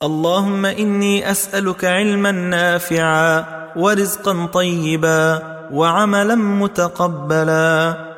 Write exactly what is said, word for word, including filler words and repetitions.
اللهم إني أسألك علما نافعا ورزقا طيبا وعملا متقبلا.